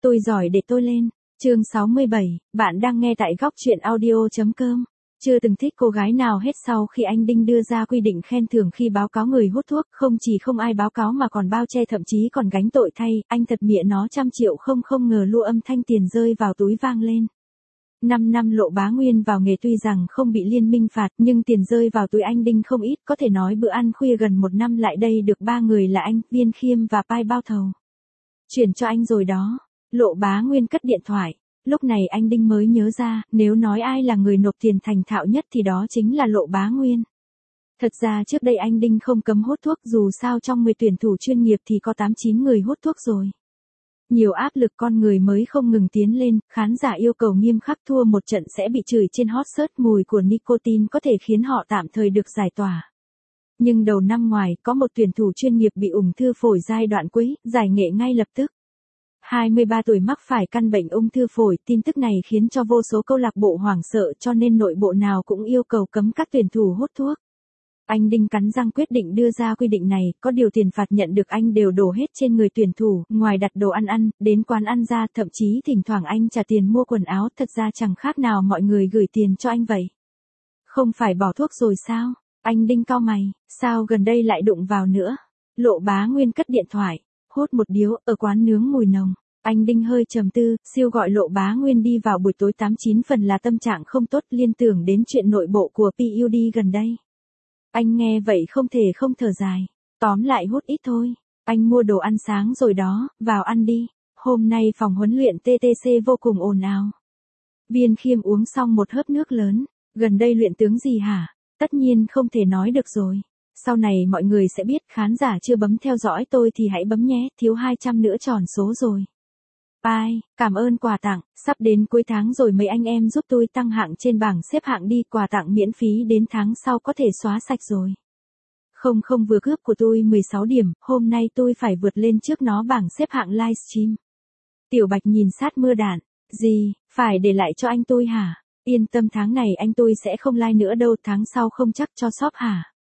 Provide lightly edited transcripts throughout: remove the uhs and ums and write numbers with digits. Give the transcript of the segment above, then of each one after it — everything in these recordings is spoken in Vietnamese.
Tôi giỏi để tôi lên. Chương 67, bạn đang nghe tại góc truyện audio.com. Chưa từng thích cô gái nào hết sau khi anh Đinh đưa ra quy định khen thưởng khi báo cáo người hút thuốc, không chỉ không ai báo cáo mà còn bao che thậm chí còn gánh tội thay, anh thật mịa nó 100 triệu không ngờ lua âm thanh tiền rơi vào túi vang lên. 5 năm Lộ Bá Nguyên vào nghề tuy rằng không bị liên minh phạt nhưng tiền rơi vào túi anh Đinh không ít, có thể nói bữa ăn khuya gần 1 năm lại đây được 3 người là anh, Viên Khiêm và Pai bao thầu. Chuyển cho anh rồi đó. Lộ Bá Nguyên cất điện thoại. Lúc này anh Đinh mới nhớ ra, nếu nói ai là người nộp tiền thành thạo nhất thì đó chính là Lộ Bá Nguyên. Thật ra trước đây anh Đinh không cấm hút thuốc, dù sao trong 10 tuyển thủ chuyên nghiệp thì có 8-9 người hút thuốc rồi. Nhiều áp lực con người mới không ngừng tiến lên, khán giả yêu cầu nghiêm khắc, thua một trận sẽ bị chửi trên hot search, mùi của nicotine có thể khiến họ tạm thời được giải tỏa. Nhưng đầu năm ngoài, có một tuyển thủ chuyên nghiệp bị ung thư phổi giai đoạn cuối, giải nghệ ngay lập tức. 23 tuổi mắc phải căn bệnh ung thư phổi, tin tức này khiến cho vô số câu lạc bộ hoảng sợ, cho nên nội bộ nào cũng yêu cầu cấm các tuyển thủ hút thuốc. Anh Đinh cắn răng quyết định đưa ra quy định này, có điều tiền phạt nhận được anh đều đổ hết trên người tuyển thủ, ngoài đặt đồ ăn, đến quán ăn ra, thậm chí thỉnh thoảng anh trả tiền mua quần áo, thật ra chẳng khác nào mọi người gửi tiền cho anh vậy. Không phải bỏ thuốc rồi sao? Anh Đinh cau mày, sao gần đây lại đụng vào nữa? Lộ Bá Nguyên cất điện thoại, hút một điếu, ở quán nướng mùi nồng. Anh Đinh hơi trầm tư, siêu gọi Lộ Bá Nguyên đi vào buổi tối 89 phần là tâm trạng không tốt, liên tưởng đến chuyện nội bộ của PUD gần đây. Anh nghe vậy không thể không thở dài. Tóm lại hút ít thôi. Anh mua đồ ăn sáng rồi đó, vào ăn đi. Hôm nay phòng huấn luyện TTC vô cùng ồn ào. Viên Khiêm uống xong một hớp nước lớn. Gần đây luyện tướng gì hả? Tất nhiên không thể nói được rồi. Sau này mọi người sẽ biết, khán giả chưa bấm theo dõi tôi thì hãy bấm nhé, thiếu 200 nữa tròn số rồi. Bye, cảm ơn quà tặng, sắp đến cuối tháng rồi mấy anh em giúp tôi tăng hạng trên bảng xếp hạng đi, quà tặng miễn phí đến tháng sau có thể xóa sạch rồi. Không vừa cướp của tôi 16 điểm, hôm nay tôi phải vượt lên trước nó bảng xếp hạng livestream. Tiểu Bạch nhìn sát mưa đạn, gì, phải để lại cho anh tôi hả? Yên tâm tháng này anh tôi sẽ không like nữa đâu, tháng sau không chắc cho shop hả?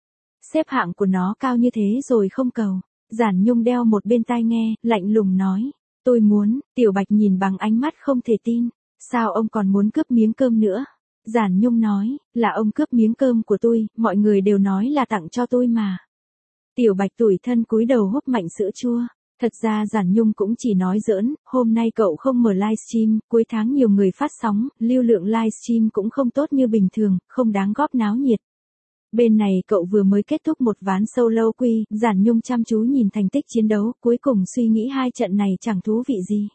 Xếp hạng của nó cao như thế rồi không cầu. Giản Nhung đeo một bên tai nghe, lạnh lùng nói. Tôi muốn, Tiểu Bạch nhìn bằng ánh mắt không thể tin. Sao ông còn muốn cướp miếng cơm nữa? Giản Nhung nói, là ông cướp miếng cơm của tôi, mọi người đều nói là tặng cho tôi mà. Tiểu Bạch tủi thân cúi đầu húp mạnh sữa chua. Thật ra Giản Nhung cũng chỉ nói giỡn, hôm nay cậu không mở livestream, cuối tháng nhiều người phát sóng, lưu lượng livestream cũng không tốt như bình thường, không đáng góp náo nhiệt. Bên này cậu vừa mới kết thúc một ván solo quy, Giản Nhung chăm chú nhìn thành tích chiến đấu, cuối cùng suy nghĩ hai trận này chẳng thú vị gì.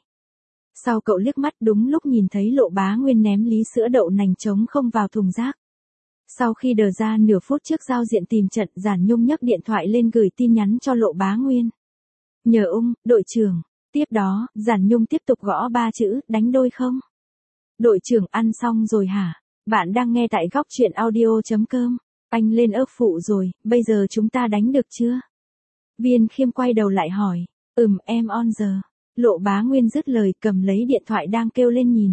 Sau cậu liếc mắt đúng lúc nhìn thấy Lộ Bá Nguyên ném lý sữa đậu nành trống không vào thùng rác. Sau khi đờ ra nửa phút trước giao diện tìm trận, Giản Nhung nhấc điện thoại lên gửi tin nhắn cho Lộ Bá Nguyên. Nhờ đội trưởng. Tiếp đó, Giản Nhung tiếp tục gõ 3 chữ, đánh đôi không? Đội trưởng ăn xong rồi hả? Bạn đang nghe tại góc truyện audio.com. Anh lên ấp phụ rồi, bây giờ chúng ta đánh được chưa? Viên Khiêm quay đầu lại hỏi. Em on giờ. Lộ Bá Nguyên dứt lời cầm lấy điện thoại đang kêu lên nhìn.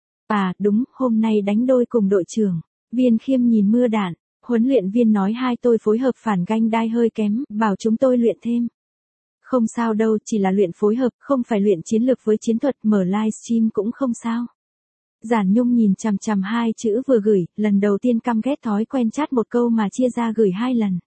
À, đúng, hôm nay đánh đôi cùng đội trưởng. Viên Khiêm nhìn mưa đạn. Huấn luyện viên nói hai tôi phối hợp phản ganh đai hơi kém, bảo chúng tôi luyện thêm. Không sao đâu, chỉ là luyện phối hợp, không phải luyện chiến lược với chiến thuật, mở livestream cũng không sao. Giản Nhung nhìn chằm chằm hai chữ vừa gửi, lần đầu tiên căm ghét thói quen chat một câu mà chia ra gửi 2 lần.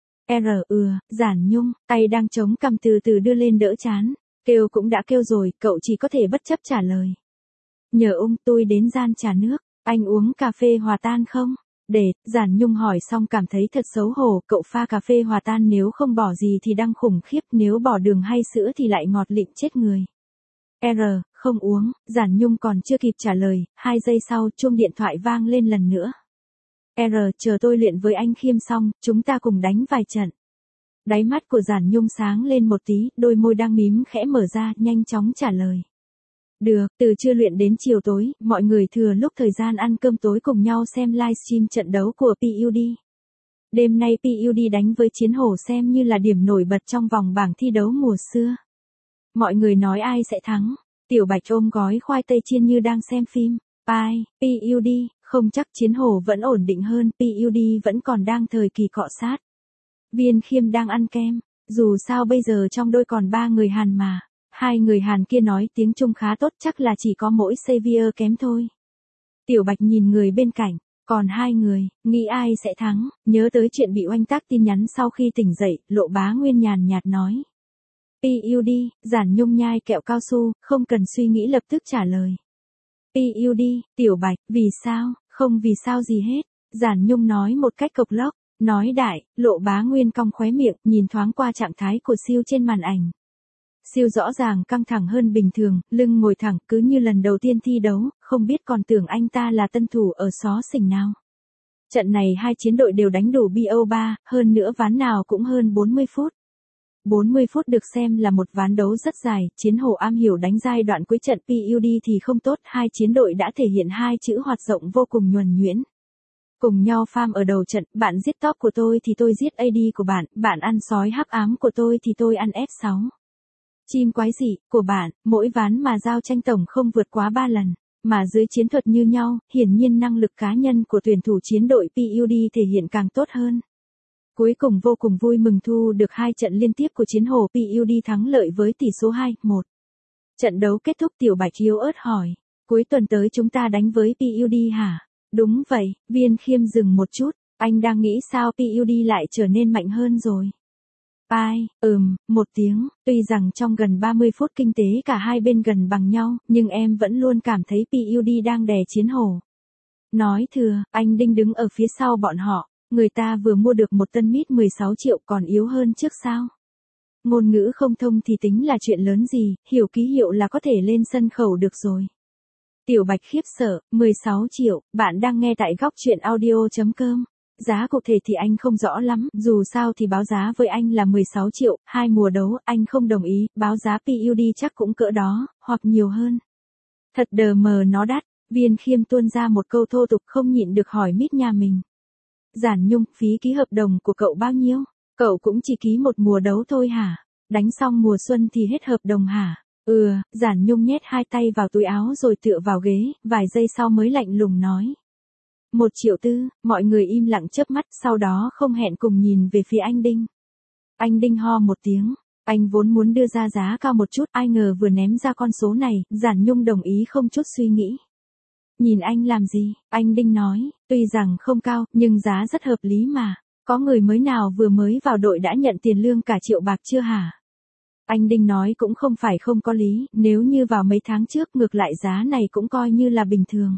Giản Nhung, tay đang chống cằm từ từ đưa lên đỡ chán. Kêu cũng đã kêu rồi, cậu chỉ có thể bất chấp trả lời. Nhờ tôi đến gian trà nước, anh uống cà phê hòa tan không? Giản Nhung hỏi xong cảm thấy thật xấu hổ, cậu pha cà phê hòa tan nếu không bỏ gì thì đang khủng khiếp, nếu bỏ đường hay sữa thì lại ngọt lịm chết người. Không uống, Giản Nhung còn chưa kịp trả lời, 2 giây sau chuông điện thoại vang lên lần nữa. Chờ tôi luyện với anh Khiêm xong, chúng ta cùng đánh vài trận. Đáy mắt của Giản Nhung sáng lên một tí, đôi môi đang mím khẽ mở ra, nhanh chóng trả lời. Được, từ trưa luyện đến chiều tối, mọi người thừa lúc thời gian ăn cơm tối cùng nhau xem livestream trận đấu của PUD. Đêm nay PUD đánh với Chiến Hổ xem như là điểm nổi bật trong vòng bảng thi đấu mùa xưa. Mọi người nói ai sẽ thắng? Tiểu Bạch ôm gói khoai tây chiên như đang xem phim. PUD, không chắc Chiến Hổ vẫn ổn định hơn, PUD vẫn còn đang thời kỳ cọ sát. Viên Khiêm đang ăn kem, dù sao bây giờ trong đôi còn 3 người Hàn mà. Hai người Hàn kia nói tiếng Trung khá tốt, chắc là chỉ có mỗi Xavier kém thôi. Tiểu Bạch nhìn người bên cạnh, còn hai người, nghĩ ai sẽ thắng, nhớ tới chuyện bị oanh tắc tin nhắn sau khi tỉnh dậy, Lộ Bá Nguyên nhàn nhạt nói. PUD, Giản Nhung nhai kẹo cao su, không cần suy nghĩ lập tức trả lời. PUD, Tiểu Bạch, vì sao, không vì sao gì hết, Giản Nhung nói một cách cộc lốc, nói đại, Lộ Bá Nguyên cong khóe miệng, nhìn thoáng qua trạng thái của Siêu trên màn ảnh. Siêu rõ ràng căng thẳng hơn bình thường, lưng ngồi thẳng cứ như lần đầu tiên thi đấu, không biết còn tưởng anh ta là tân thủ ở xó xỉnh nào. Trận này hai chiến đội đều đánh đủ BO3, hơn nữa ván nào cũng hơn 40 phút. 40 phút được xem là một ván đấu rất dài, Chiến Hồ am hiểu đánh giai đoạn cuối trận PUD thì không tốt, hai chiến đội đã thể hiện hai chữ hoạt rộng vô cùng nhuần nhuyễn. Cùng nhau farm ở đầu trận, bạn giết top của tôi thì tôi giết AD của bạn, bạn ăn sói hắc ám của tôi thì tôi ăn F6. Chim quái dị, của bạn, mỗi ván mà giao tranh tổng không vượt quá 3 lần, mà dưới chiến thuật như nhau, hiển nhiên năng lực cá nhân của tuyển thủ chiến đội PUD thể hiện càng tốt hơn. Cuối cùng vô cùng vui mừng thu được hai trận liên tiếp của Chiến Hồ PUD thắng lợi với tỷ số 2-1. Trận đấu kết thúc Tiểu Bạch yếu ớt hỏi, cuối tuần tới chúng ta đánh với PUD hả? Đúng vậy, Viên Khiêm dừng một chút, anh đang nghĩ sao PUD lại trở nên mạnh hơn rồi. Pai, một tiếng, tuy rằng trong gần 30 phút kinh tế cả hai bên gần bằng nhau, nhưng em vẫn luôn cảm thấy PUD đang đè Chiến Hồ. Nói thừa, anh Đinh đứng ở phía sau bọn họ, người ta vừa mua được một tân mid 16 triệu còn yếu hơn trước sao. Ngôn ngữ không thông thì tính là chuyện lớn gì, hiểu ký hiệu là có thể lên sân khấu được rồi. Tiểu Bạch khiếp sợ, 16 triệu, bạn đang nghe tại góc chuyện audio.com. Giá cụ thể thì anh không rõ lắm, dù sao thì báo giá với anh là 16 triệu, hai mùa đấu, anh không đồng ý, báo giá PUD chắc cũng cỡ đó, hoặc nhiều hơn. Thật đờ mờ nó đắt, Viên Khiêm tuôn ra một câu thô tục không nhịn được hỏi mít nhà mình. Giản Nhung, phí ký hợp đồng của cậu bao nhiêu? Cậu cũng chỉ ký một mùa đấu thôi hả? Đánh xong mùa xuân thì hết hợp đồng hả? Giản Nhung nhét hai tay vào túi áo rồi tựa vào ghế, vài giây sau mới lạnh lùng nói. 1,4 triệu, mọi người im lặng chớp mắt, sau đó không hẹn cùng nhìn về phía anh Đinh. Anh Đinh ho một tiếng, anh vốn muốn đưa ra giá cao một chút, ai ngờ vừa ném ra con số này, Giản Nhung đồng ý không chút suy nghĩ. Nhìn anh làm gì, anh Đinh nói, tuy rằng không cao, nhưng giá rất hợp lý mà. Có người mới nào vừa mới vào đội đã nhận tiền lương cả triệu bạc chưa hả? Anh Đinh nói cũng không phải không có lý, nếu như vào mấy tháng trước ngược lại giá này cũng coi như là bình thường.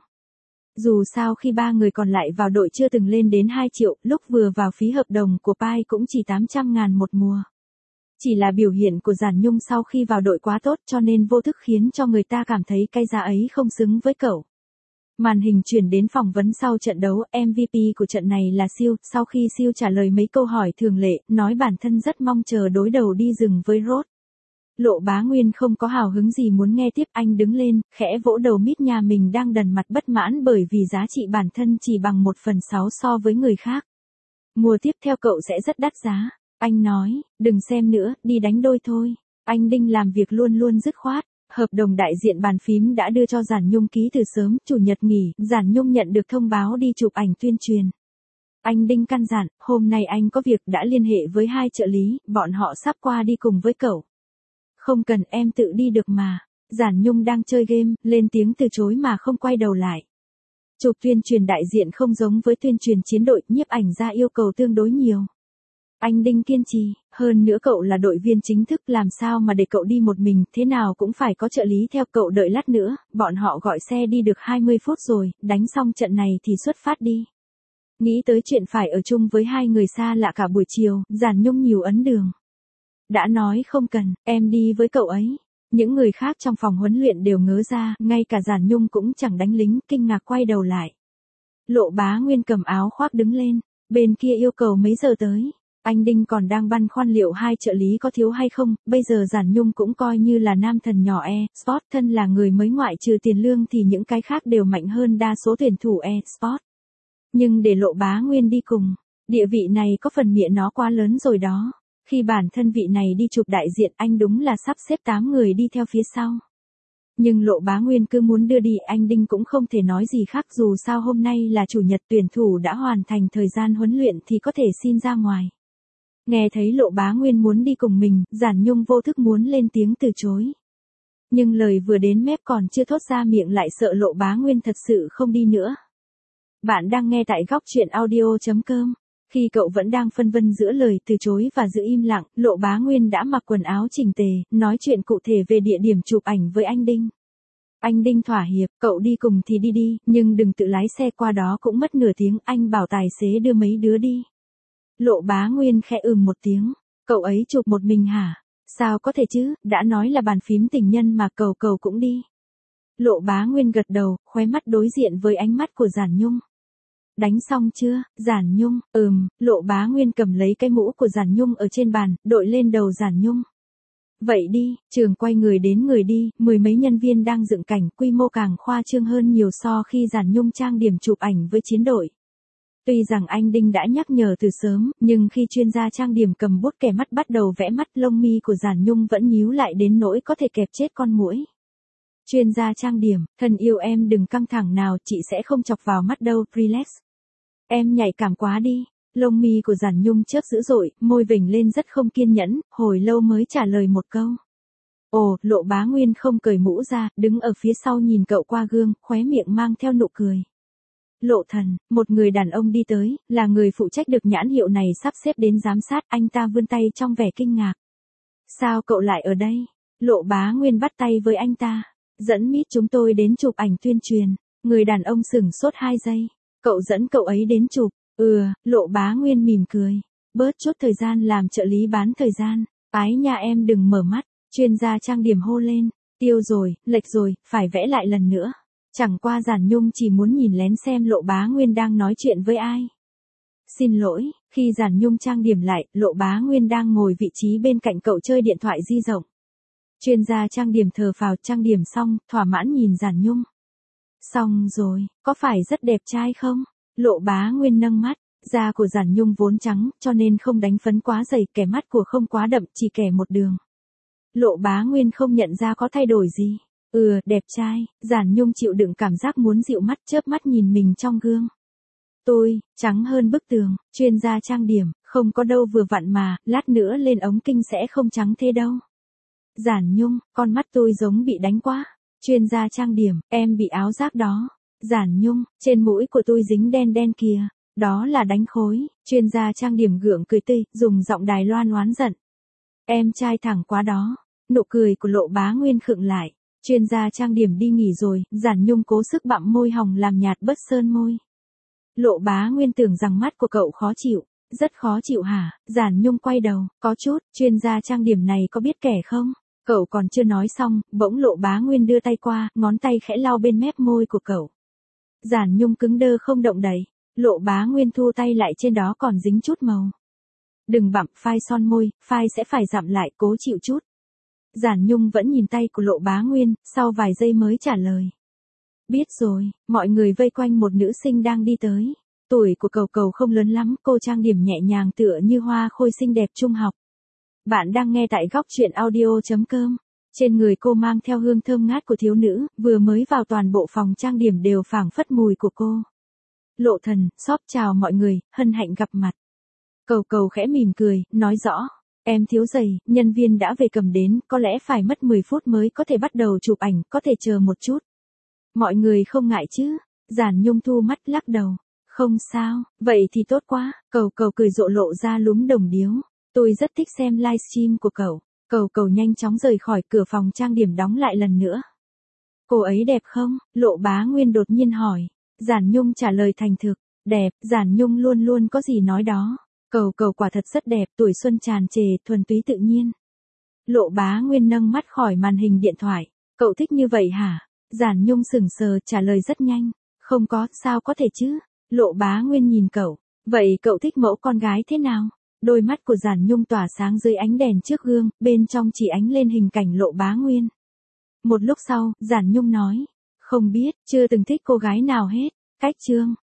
Dù sao khi ba người còn lại vào đội chưa từng lên đến 2 triệu, lúc vừa vào phí hợp đồng của Pai cũng chỉ 800.000 một mùa. Chỉ là biểu hiện của Giản Nhung sau khi vào đội quá tốt cho nên vô thức khiến cho người ta cảm thấy cái giá ấy không xứng với cậu. Màn hình chuyển đến phỏng vấn sau trận đấu, MVP của trận này là Siêu, sau khi Siêu trả lời mấy câu hỏi thường lệ, nói bản thân rất mong chờ đối đầu đi rừng với Rốt. Lộ Bá Nguyên không có hào hứng gì muốn nghe tiếp, anh đứng lên, khẽ vỗ đầu mít nhà mình đang đần mặt bất mãn bởi vì giá trị bản thân chỉ bằng 1/6 so với người khác. Mùa tiếp theo cậu sẽ rất đắt giá. Anh nói, đừng xem nữa, đi đánh đôi thôi. Anh Đinh làm việc luôn luôn dứt khoát. Hợp đồng đại diện bàn phím đã đưa cho Giản Nhung ký từ sớm, chủ nhật nghỉ, Giản Nhung nhận được thông báo đi chụp ảnh tuyên truyền. Anh Đinh căn dặn, hôm nay anh có việc đã liên hệ với hai trợ lý, bọn họ sắp qua đi cùng với cậu. Không cần, em tự đi được mà. Giản Nhung đang chơi game, lên tiếng từ chối mà không quay đầu lại. Chụp tuyên truyền đại diện không giống với tuyên truyền chiến đội, nhiếp ảnh ra yêu cầu tương đối nhiều. Anh Đinh kiên trì, hơn nữa cậu là đội viên chính thức, làm sao mà để cậu đi một mình, thế nào cũng phải có trợ lý theo cậu, đợi lát nữa, bọn họ gọi xe đi được 20 phút rồi, đánh xong trận này thì xuất phát đi. Nghĩ tới chuyện phải ở chung với hai người xa lạ cả buổi chiều, Giản Nhung nhiều ấn đường. Đã nói không cần, em đi với cậu ấy. Những người khác trong phòng huấn luyện đều ngớ ra, ngay cả Giản Nhung cũng chẳng đánh lính, kinh ngạc quay đầu lại. Lộ Bá Nguyên cầm áo khoác đứng lên, bên kia yêu cầu mấy giờ tới. Anh Đinh còn đang băn khoăn liệu hai trợ lý có thiếu hay không, bây giờ Giản Nhung cũng coi như là nam thần nhỏ e-sport, thân là người mới ngoại trừ tiền lương thì những cái khác đều mạnh hơn đa số tuyển thủ e-sport. Nhưng để Lộ Bá Nguyên đi cùng, địa vị này có phần mịa nó quá lớn rồi đó. Khi bản thân vị này đi chụp đại diện, anh đúng là sắp xếp 8 người đi theo phía sau. Nhưng Lộ Bá Nguyên cứ muốn đưa đi, anh Đinh cũng không thể nói gì khác, dù sao hôm nay là chủ nhật, tuyển thủ đã hoàn thành thời gian huấn luyện thì có thể xin ra ngoài. Nghe thấy Lộ Bá Nguyên muốn đi cùng mình, Giản Nhung vô thức muốn lên tiếng từ chối. Nhưng lời vừa đến mép còn chưa thốt ra miệng lại sợ Lộ Bá Nguyên thật sự không đi nữa. Bạn đang nghe tại góc chuyện audio.com. Khi cậu vẫn đang phân vân giữa lời từ chối và giữ im lặng, Lộ Bá Nguyên đã mặc quần áo chỉnh tề, nói chuyện cụ thể về địa điểm chụp ảnh với anh Đinh. Anh Đinh thỏa hiệp, cậu đi cùng thì đi, nhưng đừng tự lái xe qua đó cũng mất nửa tiếng, anh bảo tài xế đưa mấy đứa đi. Lộ Bá Nguyên khẽ một tiếng, cậu ấy chụp một mình hả? Sao có thể chứ, đã nói là bàn phím tình nhân mà, cậu cũng đi. Lộ Bá Nguyên gật đầu, khóe mắt đối diện với ánh mắt của Giản Nhung. Đánh xong chưa, Giản Nhung? Lộ Bá Nguyên cầm lấy cái mũ của Giản Nhung ở trên bàn, đội lên đầu Giản Nhung. Vậy đi, trường quay người đến người đi, mười mấy nhân viên đang dựng cảnh, quy mô càng khoa trương hơn nhiều so khi Giản Nhung trang điểm chụp ảnh với chiến đội. Tuy rằng anh Đinh đã nhắc nhở từ sớm, nhưng khi chuyên gia trang điểm cầm bút kẻ mắt bắt đầu vẽ mắt, lông mi của Giản Nhung vẫn nhíu lại đến nỗi có thể kẹp chết con muỗi. Chuyên gia trang điểm, thân yêu em đừng căng thẳng nào, chị sẽ không chọc vào mắt đâu, relax. Em nhạy cảm quá đi. Lông mi của Giản Nhung chớp dữ dội, môi vểnh lên rất không kiên nhẫn, hồi lâu mới trả lời một câu. Ồ, Lộ Bá Nguyên không cởi mũ ra, đứng ở phía sau nhìn cậu qua gương, khóe miệng mang theo nụ cười. Lộ Thần, một người đàn ông đi tới, là người phụ trách được nhãn hiệu này sắp xếp đến giám sát, anh ta vươn tay trong vẻ kinh ngạc. Sao cậu lại ở đây? Lộ Bá Nguyên bắt tay với anh ta. Dẫn mít chúng tôi đến chụp ảnh tuyên truyền. Người đàn ông sửng sốt 2 giây. Cậu dẫn cậu ấy đến chụp. Lộ Bá Nguyên mỉm cười. Bớt chút thời gian làm trợ lý bán thời gian. Ái nha em đừng mở mắt. Chuyên gia trang điểm hô lên. Tiêu rồi, lệch rồi, phải vẽ lại lần nữa. Chẳng qua Giản Nhung chỉ muốn nhìn lén xem Lộ Bá Nguyên đang nói chuyện với ai. Xin lỗi, khi Giản Nhung trang điểm lại, Lộ Bá Nguyên đang ngồi vị trí bên cạnh cậu chơi điện thoại di động. Chuyên gia trang điểm thở phào, trang điểm xong, thỏa mãn nhìn Giản Nhung. Xong rồi, có phải rất đẹp trai không? Lộ Bá Nguyên nâng mắt, da của Giản Nhung vốn trắng, cho nên không đánh phấn quá dày, kẻ mắt của không quá đậm, chỉ kẻ một đường. Lộ Bá Nguyên không nhận ra có thay đổi gì. Đẹp trai. Giản Nhung chịu đựng cảm giác muốn dịu mắt, chớp mắt nhìn mình trong gương. Tôi, trắng hơn bức tường, chuyên gia trang điểm, không có đâu vừa vặn mà, lát nữa lên ống kinh sẽ không trắng thế đâu. Giản Nhung, con mắt tôi giống bị đánh quá. Chuyên gia trang điểm, em bị áo rác đó. Giản Nhung, trên mũi của tôi dính đen đen kìa. Đó là đánh khối. Chuyên gia trang điểm gượng cười tươi, dùng giọng Đài Loan oán giận. Em trai thẳng quá đó. Nụ cười của Lộ Bá Nguyên khựng lại. Chuyên gia trang điểm đi nghỉ rồi, Giản Nhung cố sức bặm môi hồng làm nhạt bớt sơn môi. Lộ Bá Nguyên tưởng rằng mắt của cậu khó chịu. Rất khó chịu hả? Giản Nhung quay đầu, có chút, chuyên gia trang điểm này có biết kẻ không? Cậu còn chưa nói xong, bỗng Lộ Bá Nguyên đưa tay qua, ngón tay khẽ lau bên mép môi của cậu. Giản Nhung cứng đơ không động đậy. Lộ Bá Nguyên thu tay lại, trên đó còn dính chút màu. Đừng bặm, phai son môi, phai sẽ phải dặm lại, cố chịu chút. Giản Nhung vẫn nhìn tay của Lộ Bá Nguyên, sau vài giây mới trả lời. Biết rồi, mọi người vây quanh một nữ sinh đang đi tới. Tuổi của cậu không lớn lắm, cô trang điểm nhẹ nhàng tựa như hoa khôi xinh đẹp trung học. Bạn đang nghe tại góc chuyện audio.com. Trên người cô mang theo hương thơm ngát của thiếu nữ, vừa mới vào toàn bộ phòng trang điểm đều phảng phất mùi của cô. Lộ Thần, shop chào mọi người, hân hạnh gặp mặt. Cậu khẽ mỉm cười, nói rõ. Em thiếu giày, nhân viên đã về cầm đến, có lẽ phải mất 10 phút mới có thể bắt đầu chụp ảnh, có thể chờ một chút. Mọi người không ngại chứ? Giản Nhung thu mắt lắc đầu. Không sao, vậy thì tốt quá. Cậu cười rộ lộ ra lúm đồng điếu. Tôi rất thích xem livestream của cậu. Cậu nhanh chóng rời khỏi, cửa phòng trang điểm đóng lại lần nữa. Cô ấy đẹp không? Lộ Bá Nguyên đột nhiên hỏi. Giản Nhung trả lời thành thực. Đẹp, Giản Nhung luôn luôn có gì nói đó. Cậu quả thật rất đẹp, tuổi xuân tràn trề, thuần túy tự nhiên. Lộ Bá Nguyên nâng mắt khỏi màn hình điện thoại. Cậu thích như vậy hả? Giản Nhung sững sờ, trả lời rất nhanh. Không có, sao có thể chứ? Lộ Bá Nguyên nhìn cậu. Vậy cậu thích mẫu con gái thế nào? Đôi mắt của Giản Nhung tỏa sáng dưới ánh đèn trước gương, bên trong chỉ ánh lên hình cảnh Lộ Bá Nguyên. Một lúc sau, Giản Nhung nói. Không biết, chưa từng thích cô gái nào hết. Cách chương.